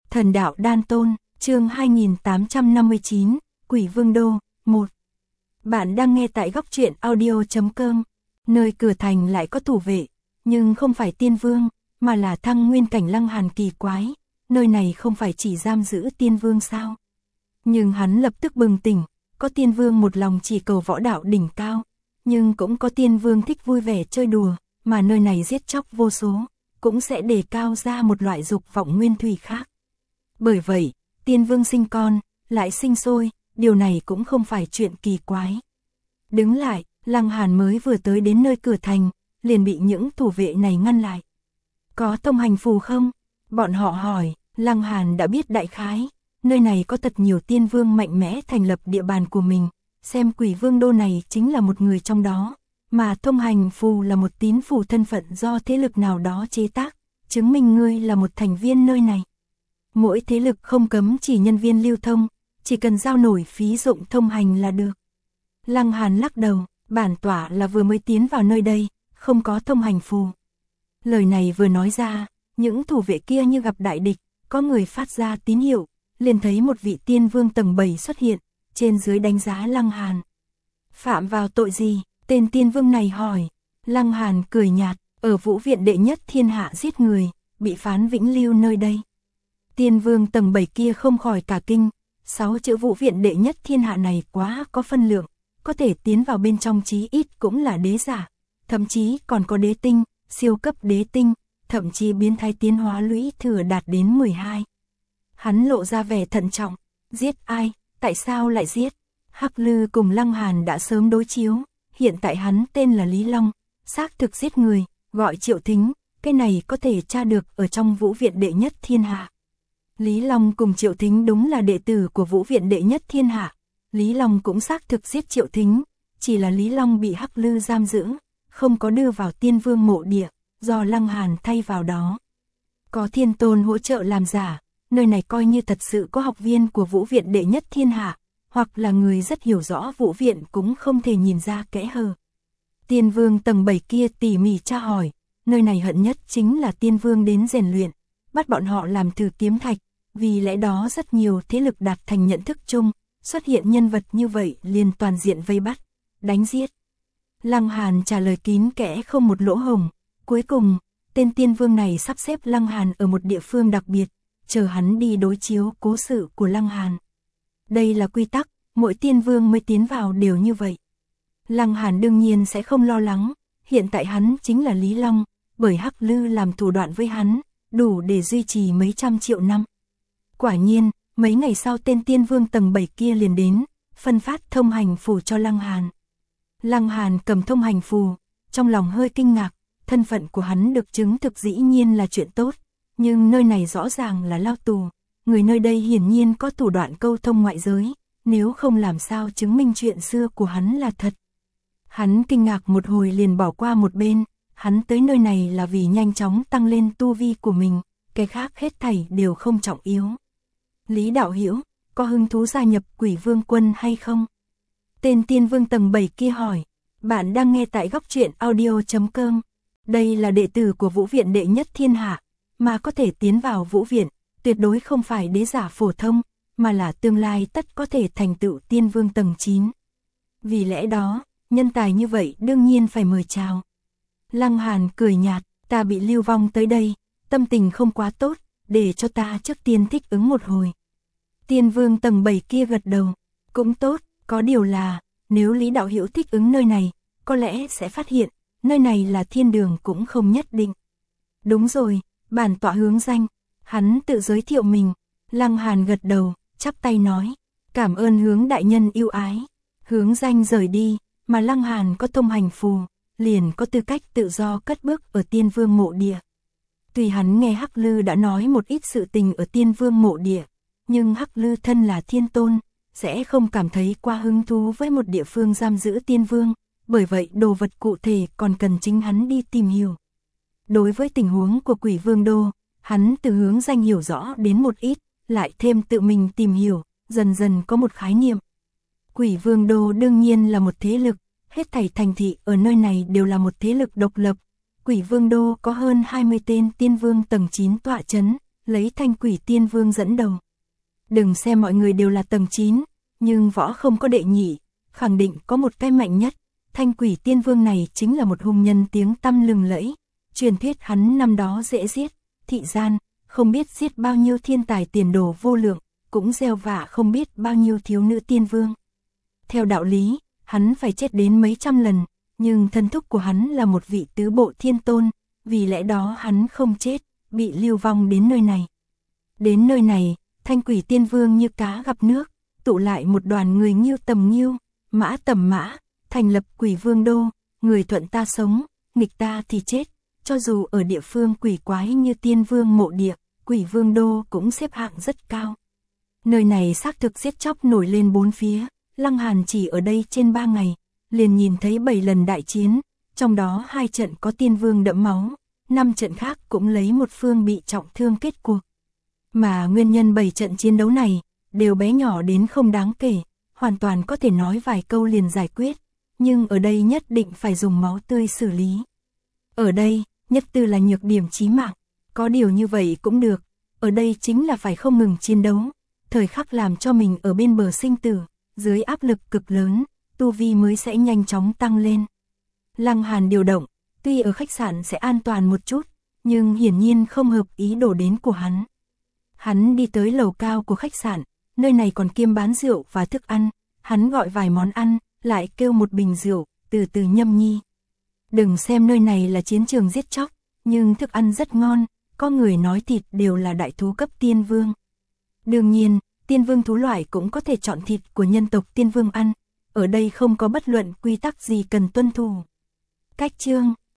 Thần đạo đan tôn, chương 2859, Quỷ Vương Đô, 1. Bạn đang nghe tại góc truyện audio.com. Nơi cửa thành lại có thủ vệ, nhưng không phải tiên vương, mà là thăng nguyên cảnh Lăng Hàn kỳ quái. Nơi này không phải chỉ giam giữ tiên vương sao? Nhưng hắn lập tức bừng tỉnh, có tiên vương một lòng chỉ cầu võ đạo đỉnh cao, nhưng cũng có tiên vương thích vui vẻ chơi đùa, mà nơi này giết chóc vô số, cũng sẽ đề cao ra một loại dục vọng nguyên thủy khác. Bởi vậy, tiên vương sinh con, lại sinh sôi, điều này cũng không phải chuyện kỳ quái. Đứng lại, Lăng Hàn mới vừa tới đến nơi cửa thành, liền bị những thủ vệ này ngăn lại. Có thông hành phù không? Bọn họ hỏi. Lăng Hàn đã biết đại khái, nơi này có thật nhiều tiên vương mạnh mẽ thành lập địa bàn của mình, xem Quỷ Vương Đô này chính là một người trong đó, mà thông hành phù là một tín phù thân phận do thế lực nào đó chế tác, chứng minh ngươi là một thành viên nơi này. Mỗi thế lực không cấm chỉ nhân viên lưu thông, chỉ cần giao nổi phí dụng thông hành là được. Lăng Hàn lắc đầu, bản tọa là vừa mới tiến vào nơi đây, không có thông hành phù. Lời này vừa nói ra, những thủ vệ kia như gặp đại địch, có người phát ra tín hiệu, liền thấy một vị tiên vương tầng 7 xuất hiện, trên dưới đánh giá Lăng Hàn. Phạm vào tội gì? Tên tiên vương này hỏi. Lăng Hàn cười nhạt, ở Vũ Viện đệ nhất thiên hạ giết người, bị phán vĩnh lưu nơi đây. Tiên vương tầng 7 kia không khỏi cả kinh, 6 chữ Vũ Viện đệ nhất thiên hạ này quá có phân lượng, có thể tiến vào bên trong chí ít cũng là đế giả, thậm chí còn có đế tinh, siêu cấp đế tinh, thậm chí biến thái tiến hóa lũy thừa đạt đến 12. Hắn lộ ra vẻ thận trọng, giết ai, tại sao lại giết? Hắc Lư cùng Lăng Hàn đã sớm đối chiếu, hiện tại hắn tên là Lý Long, xác thực giết người, gọi Triệu Thính, cái này có thể tra được ở trong Vũ Viện đệ nhất thiên hạ. Lý Long cùng Triệu Thính đúng là đệ tử của Vũ Viện đệ nhất thiên hạ, Lý Long cũng xác thực giết Triệu Thính, chỉ là Lý Long bị Hắc Lư giam giữ, không có đưa vào tiên vương mộ địa, do Lăng Hàn thay vào đó. Có thiên tôn hỗ trợ làm giả, nơi này coi như thật sự có học viên của Vũ Viện đệ nhất thiên hạ, hoặc là người rất hiểu rõ Vũ Viện cũng không thể nhìn ra kẽ hở. Tiên vương tầng 7 kia tỉ mỉ tra hỏi, nơi này hận nhất chính là tiên vương đến rèn luyện, bắt bọn họ làm thử kiếm thạch, vì lẽ đó rất nhiều thế lực đạt thành nhận thức chung, xuất hiện nhân vật như vậy liền toàn diện vây bắt, đánh giết. Lăng Hàn trả lời kín kẽ không một lỗ hổng. Cuối cùng, tên tiên vương này sắp xếp Lăng Hàn ở một địa phương đặc biệt, chờ hắn đi đối chiếu cố sự của Lăng Hàn. Đây là quy tắc, mỗi tiên vương mới tiến vào đều như vậy. Lăng Hàn đương nhiên sẽ không lo lắng, hiện tại hắn chính là Lý Long, bởi Hắc Lư làm thủ đoạn với hắn, đủ để duy trì mấy trăm triệu năm. Quả nhiên, mấy ngày sau tên tiên vương tầng 7 kia liền đến, phân phát thông hành phù cho Lăng Hàn. Lăng Hàn cầm thông hành phù, trong lòng hơi kinh ngạc. Thân phận của hắn được chứng thực dĩ nhiên là chuyện tốt, nhưng nơi này rõ ràng là lao tù, người nơi đây hiển nhiên có thủ đoạn câu thông ngoại giới, nếu không làm sao chứng minh chuyện xưa của hắn là thật. Hắn kinh ngạc một hồi liền bỏ qua một bên, hắn tới nơi này là vì nhanh chóng tăng lên tu vi của mình, cái khác hết thảy đều không trọng yếu. Lý đạo hữu, có hứng thú gia nhập Quỷ Vương quân hay không? Tên tiên vương tầng 7 kia hỏi. Bạn đang nghe tại góc truyện audio.com. Đây là đệ tử của Vũ Viện đệ nhất thiên hạ, mà có thể tiến vào Vũ Viện, tuyệt đối không phải đế giả phổ thông, mà là tương lai tất có thể thành tựu tiên vương tầng 9. Vì lẽ đó, nhân tài như vậy đương nhiên phải mời chào. Lăng Hàn cười nhạt, ta bị lưu vong tới đây, tâm tình không quá tốt, để cho ta trước tiên thích ứng một hồi. Tiên vương tầng 7 kia gật đầu, cũng tốt, có điều là, nếu Lý đạo hữu thích ứng nơi này, có lẽ sẽ phát hiện, nơi này là thiên đường cũng không nhất định. Đúng rồi, bản tọa Hướng Danh. Hắn tự giới thiệu mình. Lăng Hàn gật đầu, chắp tay nói. Cảm ơn Hướng đại nhân yêu ái. Hướng Danh rời đi, mà Lăng Hàn có thông hành phù, liền có tư cách tự do cất bước ở tiên vương mộ địa. Tuy hắn nghe Hắc Lư đã nói một ít sự tình ở tiên vương mộ địa, nhưng Hắc Lư thân là thiên tôn, sẽ không cảm thấy quá hứng thú với một địa phương giam giữ tiên vương. Bởi vậy đồ vật cụ thể còn cần chính hắn đi tìm hiểu. Đối với tình huống của Quỷ Vương Đô, hắn từ Hướng Danh hiểu rõ đến một ít, lại thêm tự mình tìm hiểu, dần dần có một khái niệm. Quỷ Vương Đô đương nhiên là một thế lực, hết thảy thành thị ở nơi này đều là một thế lực độc lập. Quỷ Vương Đô có hơn 20 tên tiên vương tầng 9 tọa chấn, lấy Thanh Quỷ Tiên Vương dẫn đầu. Đừng xem mọi người đều là tầng 9, nhưng võ không có đệ nhị, khẳng định có một cái mạnh nhất. Thanh Quỷ Tiên Vương này chính là một hung nhân tiếng tăm lừng lẫy, truyền thuyết hắn năm đó dễ giết, thị gian, không biết giết bao nhiêu thiên tài tiền đồ vô lượng, cũng gieo vạ không biết bao nhiêu thiếu nữ tiên vương. Theo đạo lý, hắn phải chết đến mấy trăm lần, nhưng thân thúc của hắn là một vị tứ bộ thiên tôn, vì lẽ đó hắn không chết, bị lưu vong đến nơi này. Đến nơi này, Thanh Quỷ Tiên Vương như cá gặp nước, tụ lại một đoàn người nghiêu tầm nghiêu, mã tầm mã, thành lập Quỷ Vương Đô, người thuận ta sống, nghịch ta thì chết. Cho dù ở địa phương quỷ quái như Tiên Vương mộ địa, Quỷ Vương Đô cũng xếp hạng rất cao. Nơi này xác thực giết chóc nổi lên bốn phía, Lăng Hàn chỉ ở đây trên 3 ngày, liền nhìn thấy 7 lần đại chiến, trong đó 2 trận có Tiên Vương đẫm máu, 5 trận khác cũng lấy một phương bị trọng thương kết cuộc. Mà nguyên nhân 7 trận chiến đấu này, đều bé nhỏ đến không đáng kể, hoàn toàn có thể nói vài câu liền giải quyết, nhưng ở đây nhất định phải dùng máu tươi xử lý. Ở đây, nhất tư là nhược điểm chí mạng, có điều như vậy cũng được, ở đây chính là phải không ngừng chiến đấu, thời khắc làm cho mình ở bên bờ sinh tử, dưới áp lực cực lớn, tu vi mới sẽ nhanh chóng tăng lên. Lăng Hàn điều động, tuy ở khách sạn sẽ an toàn một chút, nhưng hiển nhiên không hợp ý đồ đến của hắn. Hắn đi tới lầu cao của khách sạn, nơi này còn kiêm bán rượu và thức ăn, hắn gọi vài món ăn, lại kêu một bình rượu, từ từ nhâm nhi. Đừng xem nơi này là chiến trường giết chóc, nhưng thức ăn rất ngon, có người nói thịt đều là đại thú cấp tiên vương. Đương nhiên, tiên vương thú loại cũng có thể chọn thịt của nhân tộc tiên vương ăn, ở đây không có bất luận quy tắc gì cần tuân thủ. Cách chương